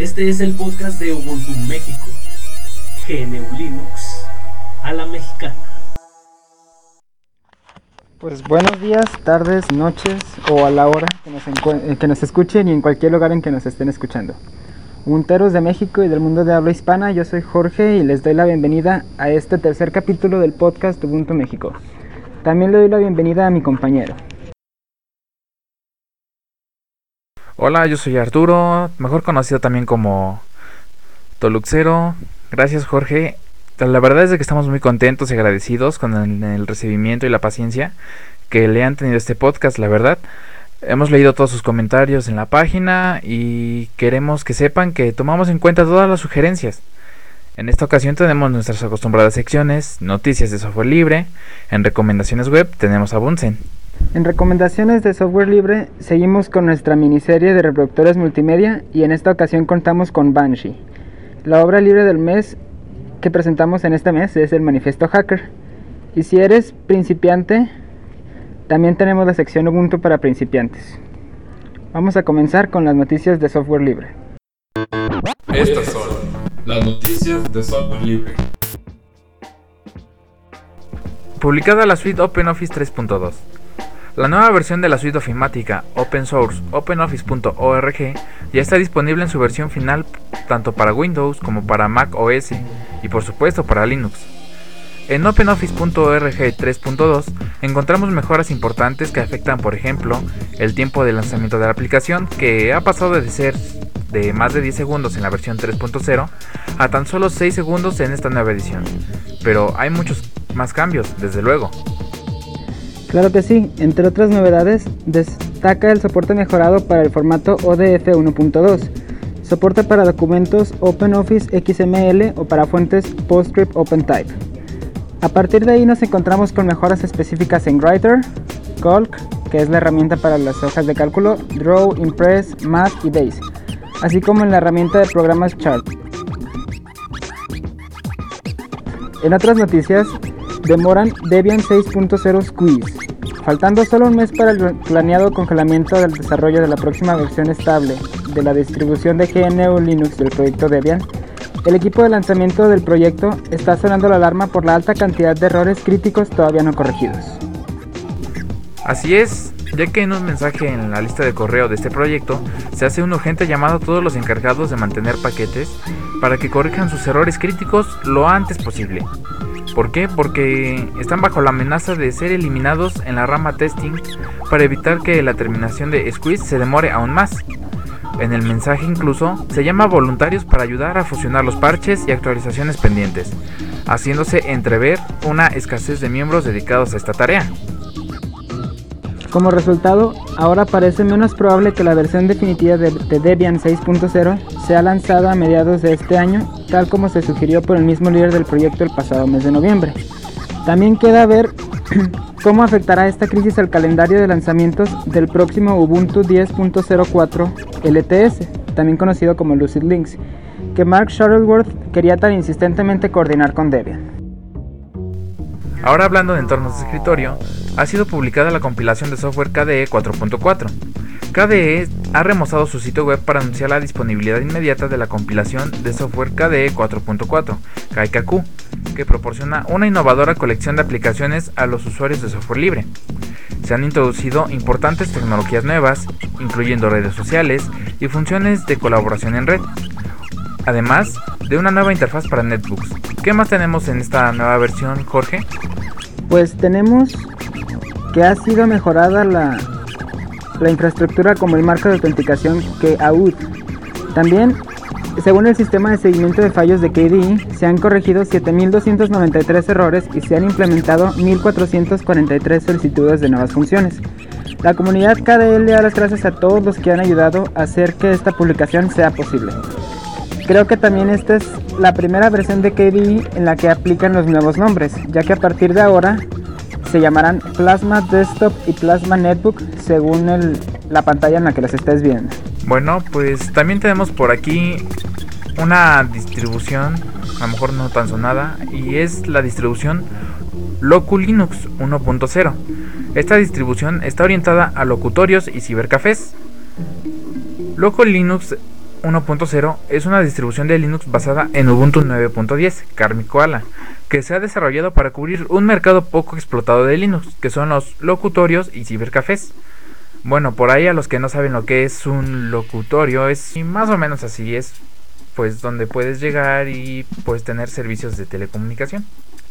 Este es el podcast de Ubuntu México, GNU Linux, a la mexicana. Pues buenos días, tardes, noches o a la hora que nos escuchen y en cualquier lugar en que nos estén escuchando. Ubunteros de México y del mundo de habla hispana, yo soy Jorge y les doy la bienvenida a este tercer capítulo del podcast Ubuntu México. También le doy la bienvenida a mi compañero. Hola, yo soy Arturo, mejor conocido también como Toluxero. Gracias, Jorge. La verdad es que estamos muy contentos y agradecidos con el recibimiento y la paciencia que le han tenido a este podcast, la verdad. Hemos leído todos sus comentarios en la página y queremos que sepan que tomamos en cuenta todas las sugerencias. En esta ocasión tenemos nuestras acostumbradas secciones, noticias de software libre. En recomendaciones web tenemos a Bunsen. En recomendaciones de software libre seguimos con nuestra miniserie de reproductores multimedia y en esta ocasión contamos con Banshee. La obra libre del mes que presentamos en este mes es el Manifiesto Hacker. Y si eres principiante, también tenemos la sección Ubuntu para principiantes. Vamos a comenzar con las noticias de software libre. Estas son las noticias de software libre. Publicada la suite OpenOffice 3.2. La nueva versión de la suite ofimática open source OpenOffice.org ya está disponible en su versión final tanto para Windows como para Mac OS y por supuesto para Linux. En OpenOffice.org 3.2 encontramos mejoras importantes que afectan, por ejemplo, el tiempo de lanzamiento de la aplicación, que ha pasado de ser de más de 10 segundos en la versión 3.0 a tan solo 6 segundos en esta nueva edición. Pero hay muchos más cambios, desde luego. Claro que sí, entre otras novedades, destaca el soporte mejorado para el formato ODF 1.2, soporte para documentos OpenOffice XML o para fuentes PostScript OpenType. A partir de ahí nos encontramos con mejoras específicas en Writer, Calc, que es la herramienta para las hojas de cálculo, Draw, Impress, Math y Base, así como en la herramienta de programas Chart. En otras noticias, demoran Debian 6.0 Squeeze. Faltando solo un mes para el planeado congelamiento del desarrollo de la próxima versión estable de la distribución de GNU Linux del proyecto Debian, el equipo de lanzamiento del proyecto está sonando la alarma por la alta cantidad de errores críticos todavía no corregidos. Así es, ya que en un mensaje en la lista de correo de este proyecto se hace un urgente llamado a todos los encargados de mantener paquetes para que corrijan sus errores críticos lo antes posible. ¿Por qué? Porque están bajo la amenaza de ser eliminados en la rama testing para evitar que la terminación de Squeeze se demore aún más. En el mensaje incluso se llama a voluntarios para ayudar a fusionar los parches y actualizaciones pendientes, haciéndose entrever una escasez de miembros dedicados a esta tarea. Como resultado, ahora parece menos probable que la versión definitiva de Debian 6.0 sea lanzada a mediados de este año, tal como se sugirió por el mismo líder del proyecto el pasado mes de noviembre. También queda ver cómo afectará esta crisis al calendario de lanzamientos del próximo Ubuntu 10.04 LTS, también conocido como Lucid Links, que Mark Shuttleworth quería tan insistentemente coordinar con Debian. Ahora hablando de entornos de escritorio, ha sido publicada la compilación de software KDE 4.4. KDE ha remozado su sitio web para anunciar la disponibilidad inmediata de la compilación de software KDE 4.4, KDE, que proporciona una innovadora colección de aplicaciones a los usuarios de software libre. Se han introducido importantes tecnologías nuevas, incluyendo redes sociales y funciones de colaboración en red, además de una nueva interfaz para netbooks. ¿Qué más tenemos en esta nueva versión, Jorge? Pues tenemos que ha sido mejorada la infraestructura como el marco de autenticación KAUT. También, según el sistema de seguimiento de fallos de KDE, se han corregido 7.293 errores y se han implementado 1.443 solicitudes de nuevas funciones. La comunidad KDE le da las gracias a todos los que han ayudado a hacer que esta publicación sea posible. Creo que también esta es la primera versión de KDE en la que aplican los nuevos nombres, ya que a partir de ahora se llamarán Plasma Desktop y Plasma Netbook según la pantalla en la que los estés viendo. Bueno, pues también tenemos por aquí una distribución, a lo mejor no tan sonada, y es la distribución Locu Linux 1.0. Esta distribución está orientada a locutorios y cibercafés. Locu Linux 1.0 es una distribución de Linux basada en Ubuntu 9.10, Karmic Koala, que se ha desarrollado para cubrir un mercado poco explotado de Linux, que son los locutorios y cibercafés. Bueno, por ahí a los que no saben lo que es un locutorio, es más o menos así, es pues donde puedes llegar y pues tener servicios de telecomunicación.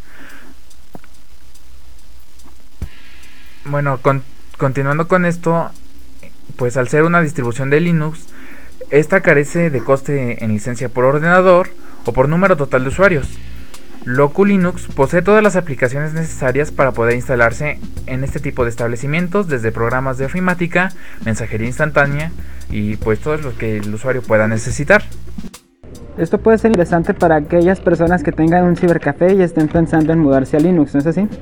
Bueno, continuando con esto, pues al ser una distribución de Linux, esta carece de coste en licencia por ordenador o por número total de usuarios. LocuLinux posee todas las aplicaciones necesarias para poder instalarse en este tipo de establecimientos, desde programas de ofimática, mensajería instantánea y pues todo lo que el usuario pueda necesitar. Esto puede ser interesante para aquellas personas que tengan un cibercafé y estén pensando en mudarse a Linux, ¿no es así?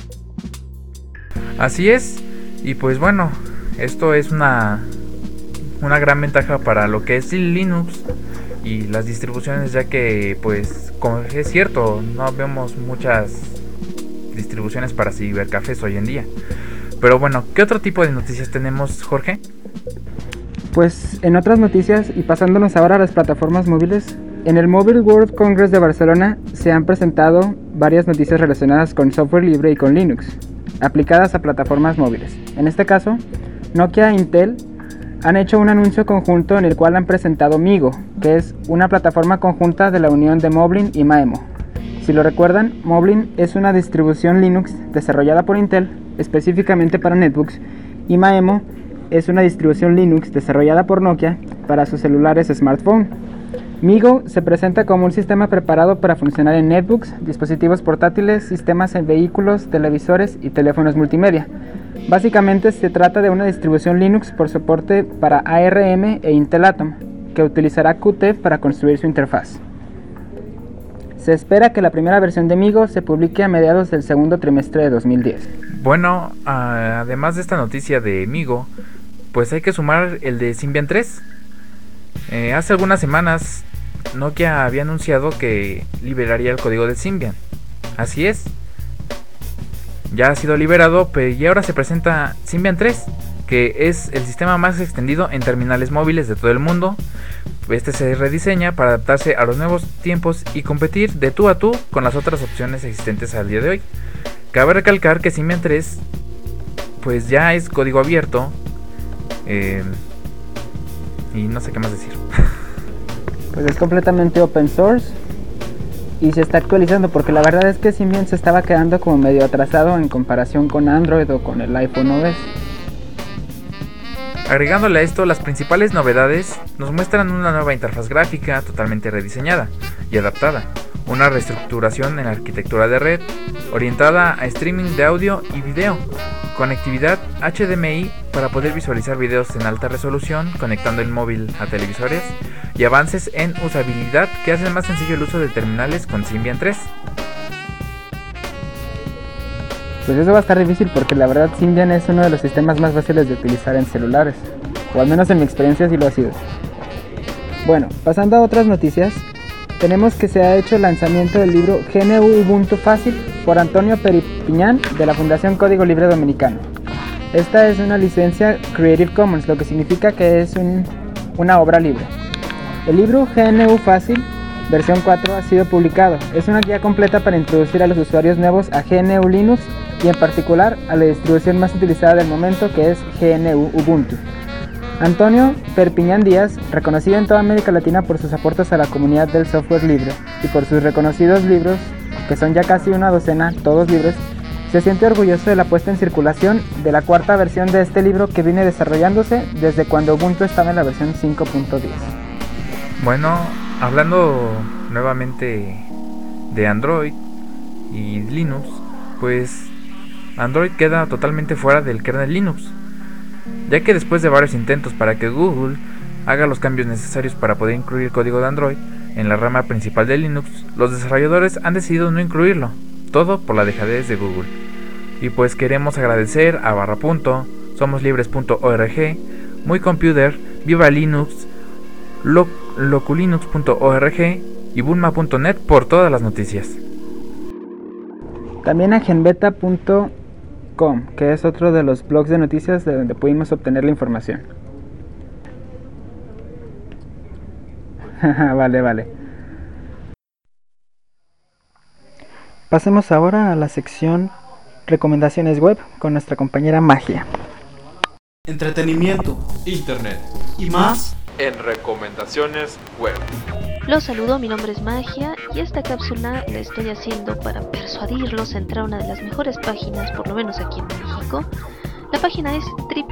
Así es, y pues bueno, esto es una gran ventaja para lo que es Linux y las distribuciones, ya que pues como es cierto, no vemos muchas distribuciones para cibercafés hoy en día. Pero bueno, ¿qué otro tipo de noticias tenemos, Jorge? Pues en otras noticias, y pasándonos ahora a las plataformas móviles, en el Mobile World Congress de Barcelona se han presentado varias noticias relacionadas con software libre y con Linux, aplicadas a plataformas móviles. En este caso, Nokia e Intel han hecho un anuncio conjunto en el cual han presentado Migo, que es una plataforma conjunta de la unión de Moblin y Maemo. Si lo recuerdan, Moblin es una distribución Linux desarrollada por Intel específicamente para netbooks, y Maemo es una distribución Linux desarrollada por Nokia para sus celulares smartphone. Migo se presenta como un sistema preparado para funcionar en netbooks, dispositivos portátiles, sistemas en vehículos, televisores y teléfonos multimedia. Básicamente se trata de una distribución Linux por soporte para ARM e Intel Atom, que utilizará Qt para construir su interfaz. Se espera que la primera versión de Migo se publique a mediados del segundo trimestre de 2010. Bueno, además de esta noticia de Migo, pues hay que sumar el de Symbian 3. Hace algunas semanas Nokia había anunciado que liberaría el código de Symbian. Así es, ya ha sido liberado, y ahora se presenta Symbian 3, que es el sistema más extendido en terminales móviles de todo el mundo. Este se rediseña para adaptarse a los nuevos tiempos y competir de tú a tú con las otras opciones existentes al día de hoy. Cabe recalcar que Symbian 3 pues ya es código abierto, y no sé qué más decir. Pues es completamente open source y se está actualizando, porque la verdad es que Symbian se estaba quedando como medio atrasado en comparación con Android o con el iPhone OS. Agregándole a esto, las principales novedades nos muestran una nueva interfaz gráfica totalmente rediseñada y adaptada, una reestructuración en la arquitectura de red, orientada a streaming de audio y video, conectividad HDMI para poder visualizar videos en alta resolución conectando el móvil a televisores, y avances en usabilidad que hacen más sencillo el uso de terminales con Symbian 3. Pues eso va a estar difícil, porque la verdad Symbian es uno de los sistemas más fáciles de utilizar en celulares, o al menos en mi experiencia sí lo ha sido. Bueno, pasando a otras noticias, tenemos que se ha hecho el lanzamiento del libro GNU Ubuntu Fácil por Antonio Peripiñán de la Fundación Código Libre Dominicano. Esta es una licencia Creative Commons, lo que significa que es una obra libre. El libro GNU Fácil versión 4 ha sido publicado. Es una guía completa para introducir a los usuarios nuevos a GNU Linux y en particular a la distribución más utilizada del momento, que es GNU Ubuntu. Antonio Perpiñán Díaz, reconocido en toda América Latina por sus aportes a la comunidad del software libre y por sus reconocidos libros, que son ya casi una docena, todos libres, se siente orgulloso de la puesta en circulación de la cuarta versión de este libro, que viene desarrollándose desde cuando Ubuntu estaba en la versión 5.10. Bueno, hablando nuevamente de Android y Linux, pues Android queda totalmente fuera del kernel Linux, ya que después de varios intentos para que Google haga los cambios necesarios para poder incluir código de Android en la rama principal de Linux, los desarrolladores han decidido no incluirlo, todo por la dejadez de Google. Y pues queremos agradecer a Barrapunto, SomosLibres.org, MuyComputer, Viva Linux, Loculinux.org y Bulma.net por todas las noticias. También a genbeta.com, que es otro de los blogs de noticias de donde pudimos obtener la información. Vale. Pasemos ahora a la sección recomendaciones web con nuestra compañera Magia. Entretenimiento, Internet y más en recomendaciones web. Los saludo, mi nombre es Magia y esta cápsula la estoy haciendo para persuadirlos a entrar a una de las mejores páginas, por lo menos aquí en México. La página es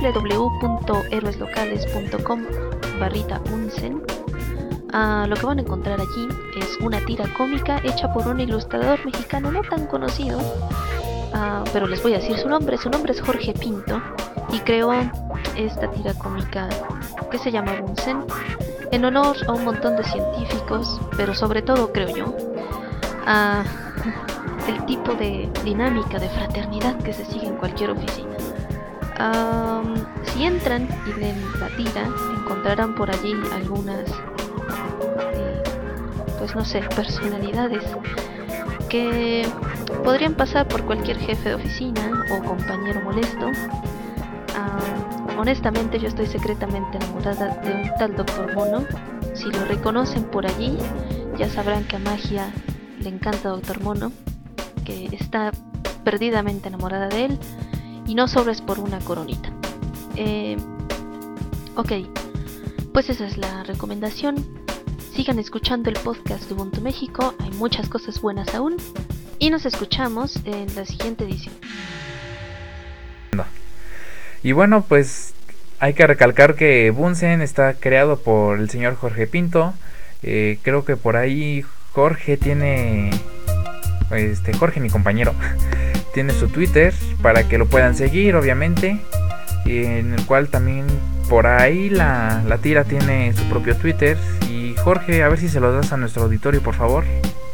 www.héroeslocales.com/Bunsen. Lo que van a encontrar allí es una tira cómica hecha por un ilustrador mexicano no tan conocido, pero les voy a decir su nombre es Jorge Pinto, y creó esta tira cómica que se llama Bunsen en honor a un montón de científicos, pero sobre todo, creo yo, el tipo de dinámica de fraternidad que se sigue en cualquier oficina. Si entran y leen la tira, encontrarán por allí algunas personalidades que podrían pasar por cualquier jefe de oficina o compañero molesto. Honestamente, yo estoy secretamente enamorada de un tal Dr. Mono. Si lo reconocen por allí, ya sabrán que a Magia le encanta Dr. Mono, que está perdidamente enamorada de él, y no sobres por una coronita. Ok, pues esa es la recomendación. Sigan escuchando el podcast de Ubuntu México, hay muchas cosas buenas aún, y nos escuchamos en la siguiente edición. Y bueno, pues hay que recalcar que Bunsen está creado por el señor Jorge Pinto. Creo que por ahí Jorge tiene... Jorge, mi compañero, tiene su Twitter para que lo puedan seguir, obviamente. En el cual también por ahí la tira tiene su propio Twitter. Y Jorge, a ver si se lo das a nuestro auditorio, por favor.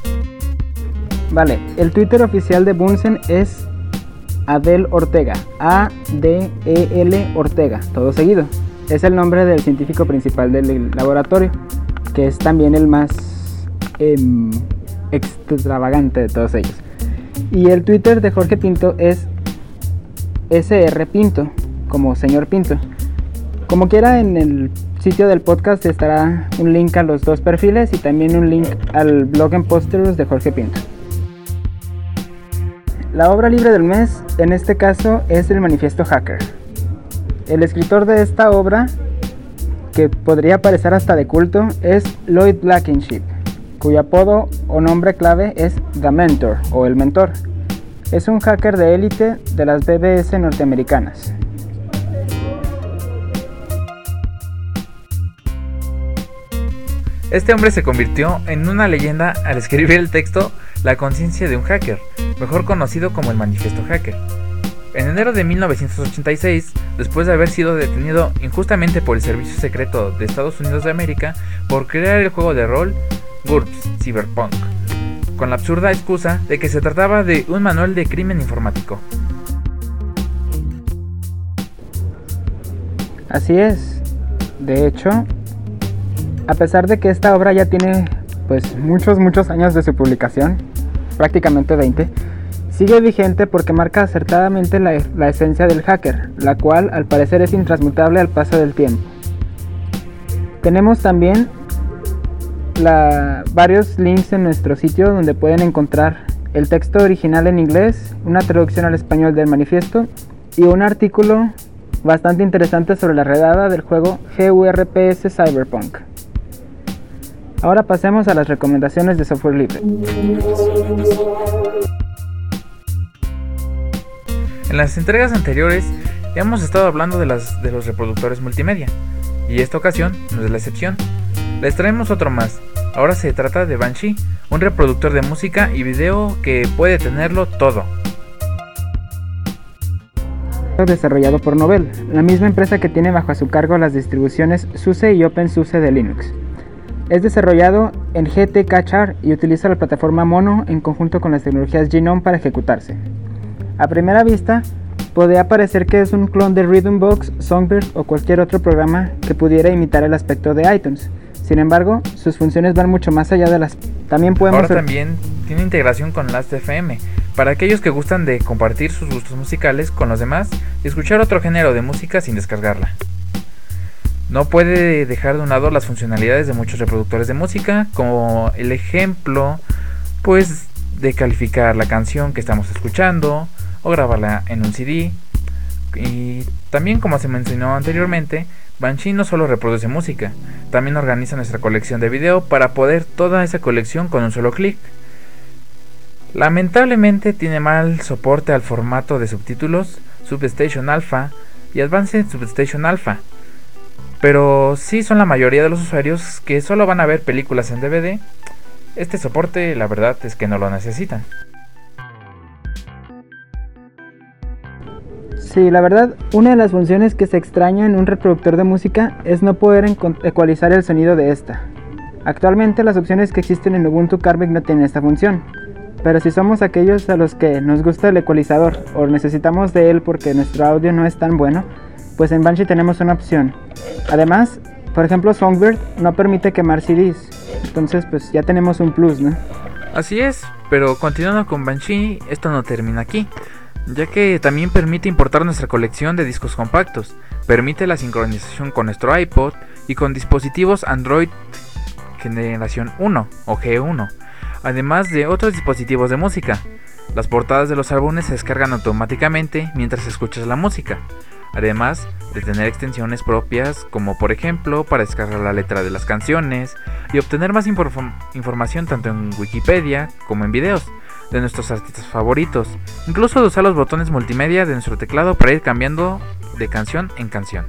Vale, el Twitter oficial de Bunsen es Adel Ortega, A-D-E-L Ortega, todo seguido. Es el nombre del científico principal del laboratorio, que es también el más extravagante de todos ellos. Y el Twitter de Jorge Pinto es SR Pinto, como señor Pinto. Como quiera, en el sitio del podcast estará un link a los dos perfiles y también un link al blog en Posterous de Jorge Pinto. La obra libre del mes, en este caso, es el Manifiesto Hacker. El escritor de esta obra, que podría parecer hasta de culto, es Lloyd Blankenship, cuyo apodo o nombre clave es The Mentor o el Mentor. Es un hacker de élite de las BBS norteamericanas. Este hombre se convirtió en una leyenda al escribir el texto La conciencia de un hacker, mejor conocido como el Manifiesto Hacker. En enero de 1986, después de haber sido detenido injustamente por el Servicio Secreto de Estados Unidos de América por crear el juego de rol GURPS Cyberpunk, con la absurda excusa de que se trataba de un manual de crimen informático. Así es. De hecho, a pesar de que esta obra ya tiene muchos años de su publicación, prácticamente 20, sigue vigente porque marca acertadamente la esencia del hacker, la cual al parecer es intransmutable al paso del tiempo. Tenemos también varios links en nuestro sitio donde pueden encontrar el texto original en inglés, una traducción al español del manifiesto y un artículo bastante interesante sobre la redada del juego GURPS Cyberpunk. Ahora pasemos a las recomendaciones de software libre. En las entregas anteriores hemos estado hablando de los reproductores multimedia, y esta ocasión no es la excepción. Les traemos otro más. Ahora se trata de Banshee, un reproductor de música y video que puede tenerlo todo. Desarrollado por Novell, la misma empresa que tiene bajo su cargo las distribuciones SUSE y OpenSUSE de Linux. Es desarrollado en GTK y utiliza la plataforma Mono en conjunto con las tecnologías Genome para ejecutarse. A primera vista, podría parecer que es un clon de Rhythmbox, Songbird o cualquier otro programa que pudiera imitar el aspecto de iTunes. Sin embargo, sus funciones van mucho más allá de las... También tiene integración con Last.fm, para aquellos que gustan de compartir sus gustos musicales con los demás y escuchar otro género de música sin descargarla. No puede dejar de un lado las funcionalidades de muchos reproductores de música, como el ejemplo, pues, de calificar la canción que estamos escuchando o grabarla en un CD. Y también, como se mencionó anteriormente, Banshee no solo reproduce música, también organiza nuestra colección de video para poder toda esa colección con un solo clic. Lamentablemente tiene mal soporte al formato de subtítulos Substation Alpha y Advanced Substation Alpha, pero sí son la mayoría de los usuarios que solo van a ver películas en DVD. Este soporte, la verdad es que no lo necesitan. Sí, la verdad, una de las funciones que se extraña en un reproductor de música es no poder ecualizar el sonido de esta. Actualmente las opciones que existen en Ubuntu Karmic no tienen esta función, pero si somos aquellos a los que nos gusta el ecualizador o necesitamos de él porque nuestro audio no es tan bueno, pues en Banshee tenemos una opción. Además, por ejemplo, Songbird no permite quemar CDs, entonces pues ya tenemos un plus, ¿no? Así es, pero continuando con Banshee, esto no termina aquí, ya que también permite importar nuestra colección de discos compactos, permite la sincronización con nuestro iPod y con dispositivos Android generación 1 o G1, además de otros dispositivos de música. Las portadas de los álbumes se descargan automáticamente mientras escuchas la música, además de tener extensiones propias, como por ejemplo para descargar la letra de las canciones y obtener más información tanto en Wikipedia como en videos de nuestros artistas favoritos, incluso de usar los botones multimedia de nuestro teclado para ir cambiando de canción en canción.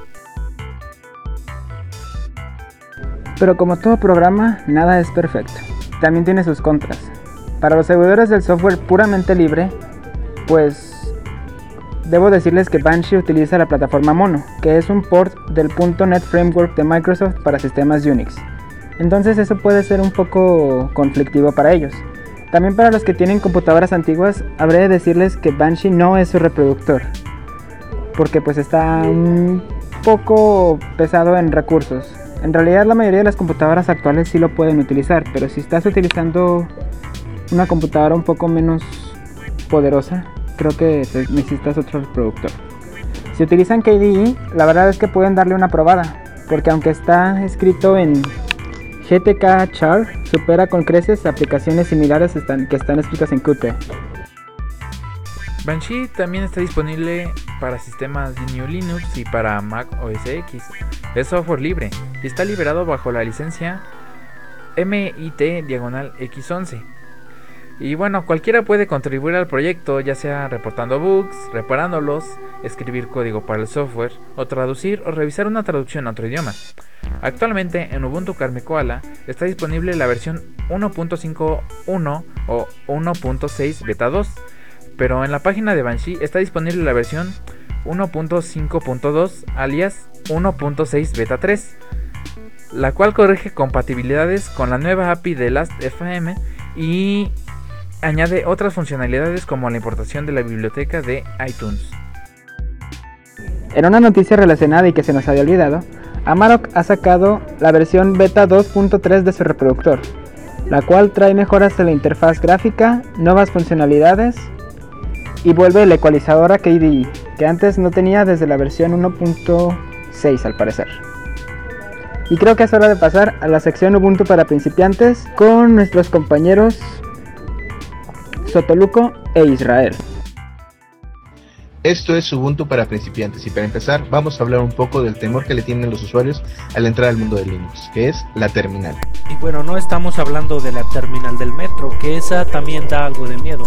Pero como todo programa, nada es perfecto. También tiene sus contras. Para los seguidores del software puramente libre, pues debo decirles que Banshee utiliza la plataforma Mono, que es un port del .NET Framework de Microsoft para sistemas Unix. Entonces eso puede ser un poco conflictivo para ellos. También para los que tienen computadoras antiguas, habré de decirles que Banshee no es su reproductor, porque pues está un poco pesado en recursos. En realidad la mayoría de las computadoras actuales sí lo pueden utilizar, pero si estás utilizando una computadora un poco menos poderosa, creo que necesitas otro reproductor. Si utilizan KDE, la verdad es que pueden darle una probada, porque aunque está escrito en GTK Char, supera con creces aplicaciones similares que están escritas en Qt. Banshee también está disponible para sistemas GNU Linux y para Mac OS X. Es software libre y está liberado bajo la licencia MIT-X11. Y bueno, cualquiera puede contribuir al proyecto, ya sea reportando bugs, reparándolos, escribir código para el software, o traducir o revisar una traducción a otro idioma. Actualmente en Ubuntu Karmic Koala está disponible la versión 1.5.1 o 1.6 Beta 2, pero en la página de Banshee está disponible la versión 1.5.2 alias 1.6 Beta 3, la cual corrige compatibilidades con la nueva API de Last.fm y añade otras funcionalidades como la importación de la biblioteca de iTunes. En una noticia relacionada y que se nos había olvidado, Amarok ha sacado la versión beta 2.3 de su reproductor, la cual trae mejoras en la interfaz gráfica, nuevas funcionalidades y vuelve el ecualizador a KDE, que antes no tenía desde la versión 1.6 al parecer. Y creo que es hora de pasar a la sección Ubuntu para principiantes con nuestros compañeros Sotoluco e Israel. Esto es Ubuntu para principiantes y para empezar vamos a hablar un poco del temor que le tienen los usuarios al entrar al mundo de Linux, que es la terminal. Y bueno, no estamos hablando de la terminal del metro, que esa también da algo de miedo.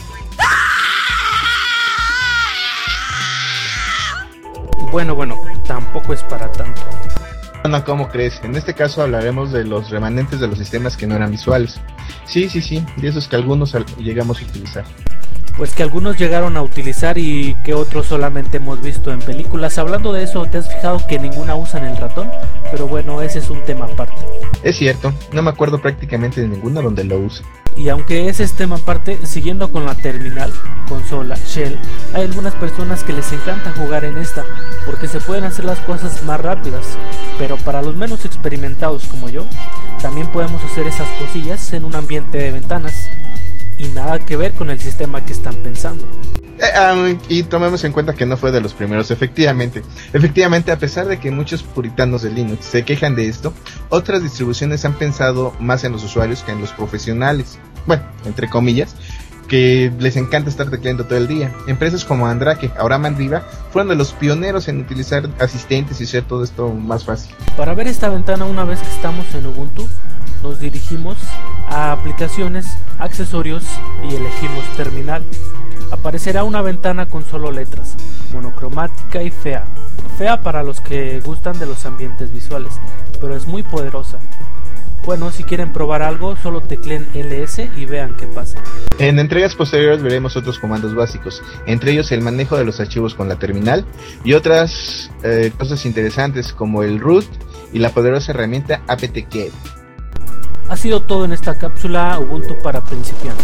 Bueno, tampoco es para tanto. No, ¿cómo crees? En este caso hablaremos de los remanentes de los sistemas que no eran visuales. Sí, de esos que algunos llegamos a utilizar. Pues que algunos llegaron a utilizar y que otros solamente hemos visto en películas. Hablando de eso, ¿te has fijado que ninguna usan el ratón? Pero bueno, ese es un tema aparte. Es cierto, no me acuerdo prácticamente de ninguna donde lo use. Y aunque ese es tema aparte, siguiendo con la terminal, consola, shell, hay algunas personas que les encanta jugar en esta, porque se pueden hacer las cosas más rápidas. Pero para los menos experimentados como yo, también podemos hacer esas cosillas en un ambiente de ventanas. y nada que ver con el sistema que están pensando. Y tomemos en cuenta que no fue de los primeros, efectivamente, a pesar de que muchos puritanos de Linux se quejan de esto, otras distribuciones han pensado más en los usuarios que en los profesionales, bueno, entre comillas, que les encanta estar tecleando todo el día. Empresas como Andrake, ahora Mandriva, fueron de los pioneros en utilizar asistentes y hacer todo esto más fácil. Para ver esta ventana una vez que estamos en Ubuntu, nos dirigimos a aplicaciones, accesorios y elegimos terminal. Aparecerá una ventana con solo letras, monocromática y fea. Fea para los que gustan de los ambientes visuales, pero es muy poderosa. Bueno, si quieren probar algo, solo tecleen ls y vean qué pasa. En entregas posteriores veremos otros comandos básicos, entre ellos el manejo de los archivos con la terminal y otras cosas interesantes como el root y la poderosa herramienta apt-get. Ha sido todo en esta cápsula Ubuntu para principiantes.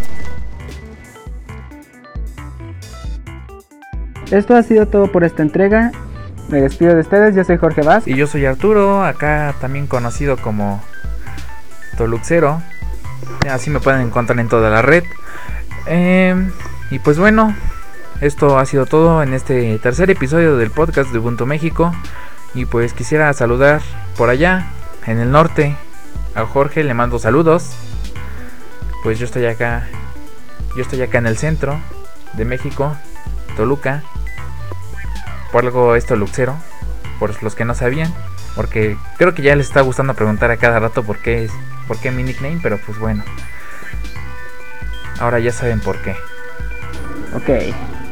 Esto ha sido todo por esta entrega. Me despido de ustedes, yo soy Jorge Vaz. Y yo soy Arturo, acá también conocido como Toluxero. Así me pueden encontrar en toda la red. Y pues bueno, esto ha sido todo en este tercer episodio del podcast de Ubuntu México. Y pues quisiera saludar por allá, en el norte, a Jorge, le mando saludos. Pues yo estoy acá en el centro de México, Toluca. Por algo es Toluxero, por los que no sabían, porque creo que ya les está gustando preguntar a cada rato por qué mi nickname, pero pues bueno, ahora ya saben por qué. Ok.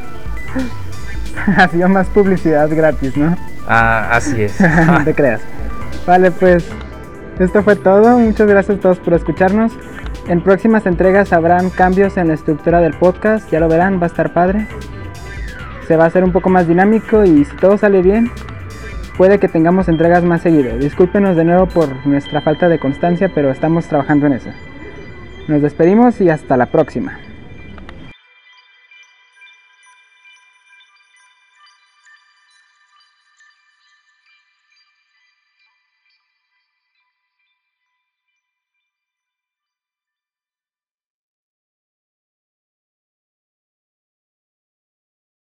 Ha sido más publicidad gratis, ¿no? Así es. No te creas. Vale, pues esto fue todo. Muchas gracias a todos por escucharnos. En próximas entregas habrán cambios en la estructura del podcast, ya lo verán, va a estar padre. Se va a hacer un poco más dinámico y si todo sale bien, puede que tengamos entregas más seguido. Discúlpenos de nuevo por nuestra falta de constancia, pero estamos trabajando en eso. Nos despedimos y hasta la próxima.